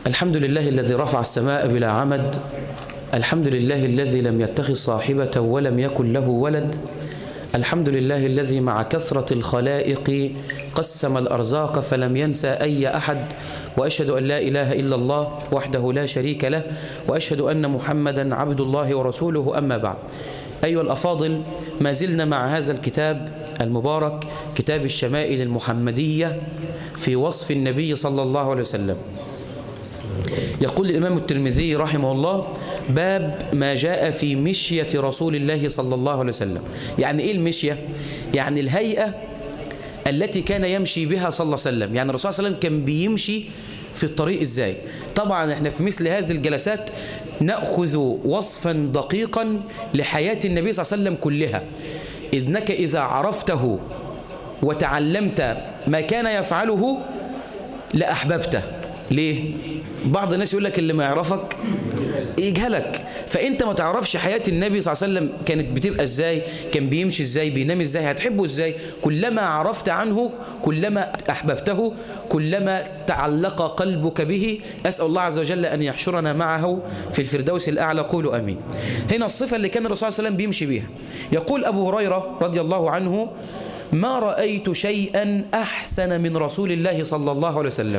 الحمد لله الذي رفع السماء بلا عمد، الحمد لله الذي لم يتخذ صاحبة ولم يكن له ولد، الحمد لله الذي مع كثرة الخلائق قسم الأرزاق فلم ينسى أي أحد، وأشهد أن لا إله إلا الله وحده لا شريك له، وأشهد أن محمدا عبد الله ورسوله. أما بعد، أيها الأفاضل، ما زلنا مع هذا الكتاب المبارك، كتاب الشمائل المحمدية في وصف النبي صلى الله عليه وسلم. يقول الإمام الترمذي رحمه الله: باب ما جاء في مشية رسول الله صلى الله عليه وسلم. يعني إيه المشية؟ يعني الهيئة التي كان يمشي بها صلى الله عليه وسلم. يعني الرسول صلى الله عليه وسلم كان بيمشي في الطريق إزاي؟ طبعا احنا في مثل هذه الجلسات نأخذ وصفا دقيقا لحياة النبي صلى الله عليه وسلم كلها، إذنك إذا عرفته وتعلمت ما كان يفعله لأحببته. ليه؟ بعض الناس يقول لك اللي ما يعرفك يجهلك، فأنت ما تعرفش حياة النبي صلى الله عليه وسلم كانت بتبقى إزاي، كان بيمشي إزاي، بينام إزاي، هتحبه إزاي. كلما عرفت عنه كلما أحببته، كلما تعلق قلبك به. أسأل الله عز وجل أن يحشرنا معه في الفردوس الأعلى، قولوا أمين. هنا الصفة اللي كان الرسول صلى الله عليه وسلم بيمشي بيها. يقول أبو هريرة رضي الله عنه: ما رأيت شيئا أحسن من رسول الله صلى الله عليه وسلم.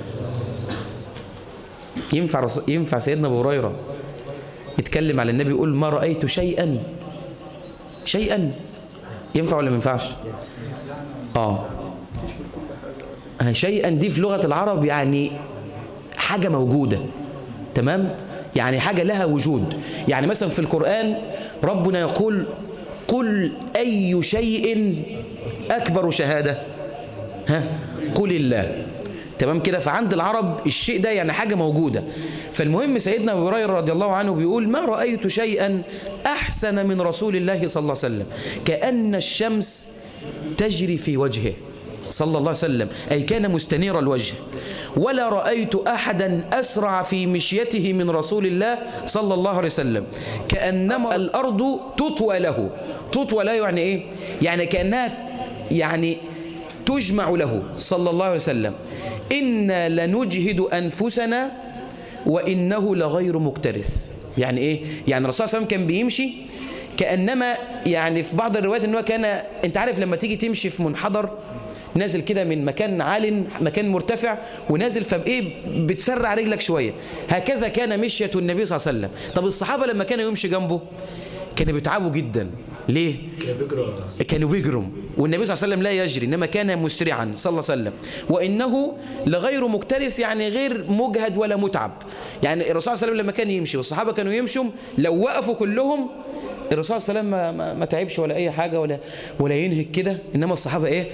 ينفع سيدنا أبو هريرة يتكلم على النبي يقول ما رأيت شيئا؟ ينفع ولا ما ينفعش؟ شيئا دي في لغة العرب يعني حاجة موجودة، تمام؟ يعني حاجة لها وجود. يعني مثلا في القرآن ربنا يقول: قل أي شيء أكبر شهادة؟ قل الله. تمام كده؟ فعند العرب الشيء ده يعني حاجة موجودة. فالمهم سيدنا أبو هريرة رضي الله عنه بيقول: ما رأيت شيئا أحسن من رسول الله صلى الله عليه وسلم، كأن الشمس تجري في وجهه صلى الله عليه وسلم، أي كان مستنير الوجه. ولا رأيت أحدا أسرع في مشيته من رسول الله صلى الله عليه وسلم، كأنما الأرض تطوى له. تطوى له يعني إيه؟ يعني كأنها يعني تجمع له صلى الله عليه وسلم. إنا لنجهد أنفسنا وإنه لغير مكترث. يعني إيه؟ يعني الرسول صلى الله عليه وسلم كان بيمشي كأنما، يعني في بعض الروايات إنه كان، أنت عارف لما تيجي تمشي في منحدر نازل كده من مكان عال، مكان مرتفع ونازل، فبإيه بتسرع رجلك شوية. هكذا كان مشية النبي صلى الله عليه وسلم. طب الصحابة لما كانوا يمشي جنبه كانوا بيتعبوا جدا. ليه؟ كانوا بيجروا، والنبي صلى الله عليه وسلم لا يجري، إنما كان مسرعا صلى الله عليه وسلم. وإنه لغير مكترث، يعني غير مجهد ولا متعب. يعني الرسول صلى الله عليه وسلم لما كان يمشي والصحابة كانوا يمشوا، لو وقفوا كلهم الرسول صلى الله عليه وسلم ما تعبش ولا أي حاجة ولا ينهك كده. إنما الصحابة إيه؟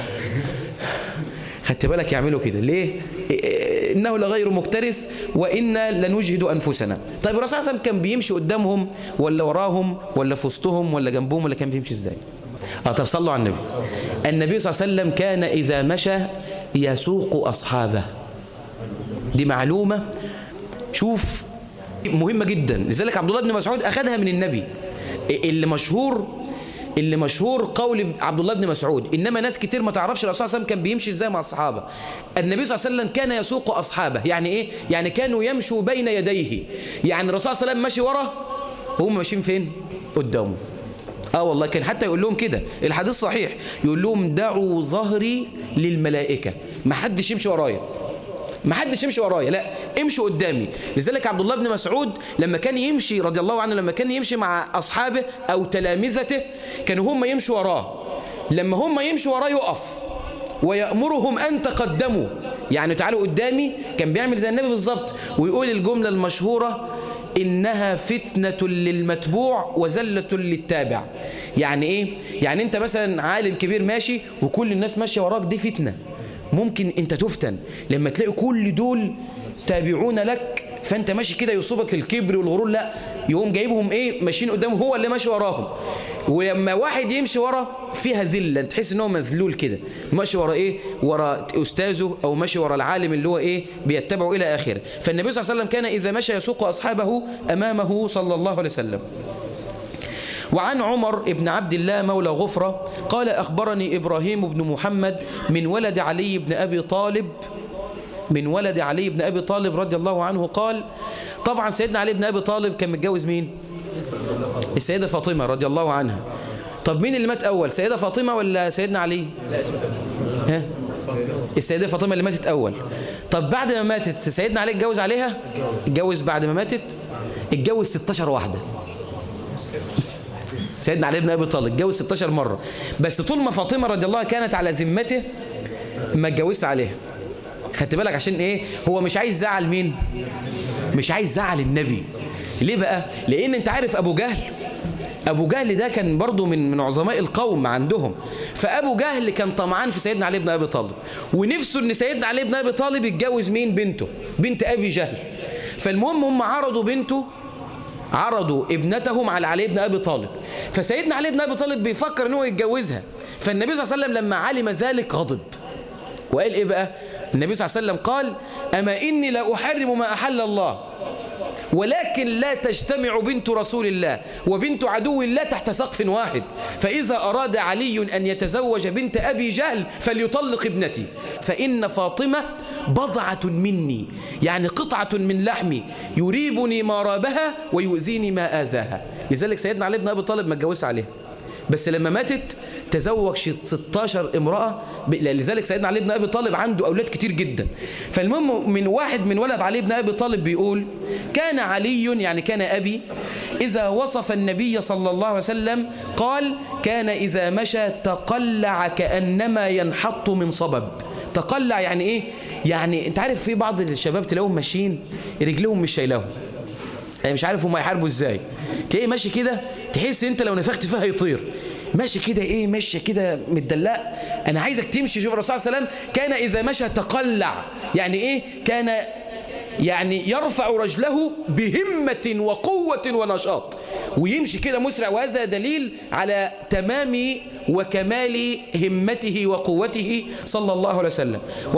خدت بالك يعملوا كده ليه؟ إنه لغير مكترث وإنا لنجهد أنفسنا. طيب الرسول صلى الله عليه وسلم كان بيمشي قدامهم ولا وراهم ولا في وسطهم ولا جنبهم ولا كان بيمشي إزاي؟ طب صلوا على النبي. النبي صلى الله عليه وسلم كان إذا مشى يسوق أصحابه. دي معلومة شوف مهمة جدا، لذلك عبد الله بن مسعود أخذها من النبي. اللي مشهور قول عبد الله بن مسعود، إنما ناس كتير ما تعرفش الرسول صلى الله عليه وسلم كان بيمشي إزاي مع الصحابة. النبي صلى الله عليه وسلم كان يسوق أصحابه. يعني إيه؟ يعني كانوا يمشوا بين يديه. يعني الرسول صلى الله عليه وسلم ماشي ورا وهم ماشيين فين؟ قدامه. والله كان حتى يقول لهم كده، الحديث صحيح، يقول لهم: دعوا ظهري للملائكة. ما حدش يمشي ورايا، ما حدش يمشي ورايا، لا امشوا قدامي. لذلك عبد الله بن مسعود لما كان يمشي رضي الله عنه، لما كان يمشي مع أصحابه أو تلامذته كانوا هم يمشوا وراه. لما هم يمشوا وراه يقف ويأمرهم أن تقدموا، يعني تعالوا قدامي. كان بيعمل زي النبي بالظبط، ويقول الجملة المشهورة: إنها فتنة للمتبوع وذلة للتابع. يعني إيه؟ يعني أنت مثلا عالم كبير ماشي وكل الناس ماشية وراك، دي فتنة، ممكن انت تفتن لما تلاقي كل دول تابعون لك، فانت ماشي كده يصيبك الكبر والغرور، لا يقوم جايبهم ايه ماشيين قدامه، هو اللي ماشي وراهم. ولما واحد يمشي ورا فيها ذله، تحس ان هو مذلول كده، ماشي ورا ايه؟ ورا استاذه او ماشي ورا العالم اللي هو ايه بيتبعه الى اخره. فالنبي صلى الله عليه وسلم كان اذا مشى يسوق اصحابه امامه صلى الله عليه وسلم. وعن عمر بن عبد الله مولى غفرة قال: أخبرني إبراهيم بن محمد من ولد علي بن أبي طالب من ولد علي بن أبي طالب رضي الله عنه قال، طبعا سيدنا علي بن أبي طالب كان متجوز مين؟ السيدة فاطمة رضي الله عنها. طب مين اللي مات أول، سيدة فاطمة ولا سيدنا علي؟ ها؟ السيدة فاطمة اللي ماتت أول. طب بعد ما ماتت سيدنا علي اتجوز عليها؟ اتجوز بعد ما ماتت؟ اتجوز 16 واحدة. سيدنا علي بن أبي طالب اتجوز 16 مرة، بس طول ما فاطمة رضي الله كانت على ذمته ما اتجوزش عليها. خدت بالك عشان ايه؟ هو مش عايز يزعل مين؟ مش عايز يزعل النبي. ليه بقى؟ لأن انت عارف أبو جهل ده كان برضو من عظماء القوم عندهم. فأبو جهل كان طمعان في سيدنا علي بن أبي طالب، ونفسه ان سيدنا علي بن أبي طالب يتجوز مين؟ بنته، بنت أبي جهل. فالمهم هم عرضوا ابنتهم على علي بن أبي طالب. فسيدنا علي بن أبي طالب بيفكر ان هو يتجوزها. فالنبي صلى الله عليه وسلم لما علم ذلك غضب وقال ايه بقى؟ النبي صلى الله عليه وسلم قال: أما إني لا أحرم ما أحل الله، ولكن لا تجتمع بنت رسول الله وبنت عدو الله تحت سقف واحد، فإذا أراد علي أن يتزوج بنت أبي جهل فليطلق ابنتي، فإن فاطمة بضعة مني، يعني قطعة من لحمي، يريبني ما رابها ويؤذيني ما آذاها. لذلك سيدنا علي بن أبي طالب ما اتجوزش عليها، بس لما ماتت تزوج 16 امرأة. لذلك سيدنا علي بن أبي طالب عنده أولاد كتير جدا. فالمهم من ولد علي بن أبي طالب بيقول: كان علي، يعني كان أبي، إذا وصف النبي صلى الله عليه وسلم قال: كان إذا مشى تقلع كأنما ينحط من صبب. تقلع يعني إيه؟ يعني أنت عارف في بعض الشباب تلاقوهم ماشيين رجلهم مش شايلهم، يعني مش عارف هم يحاربوا إزاي. تلاقيه ماشي كده تحس أنت لو نفخت فيها يطير، ماشي كده ايه، ماشي كده متدلق. انا عايزك تمشي. شوف الرسول صلى الله عليه وسلم كان اذا مشى تقلع، يعني ايه؟ كان يعني يرفع رجله بهمة وقوة ونشاط ويمشي كده مسرع، وهذا دليل على تمام وكمال همته وقوته صلى الله عليه وسلم.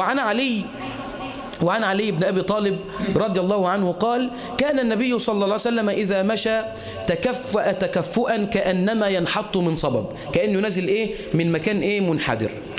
وعن علي بن أبي طالب رضي الله عنه قال: كان النبي صلى الله عليه وسلم إذا مشى تكفأ تكفؤا كأنما ينحط من صبب، كأنه نازل إيه من مكان إيه منحدر.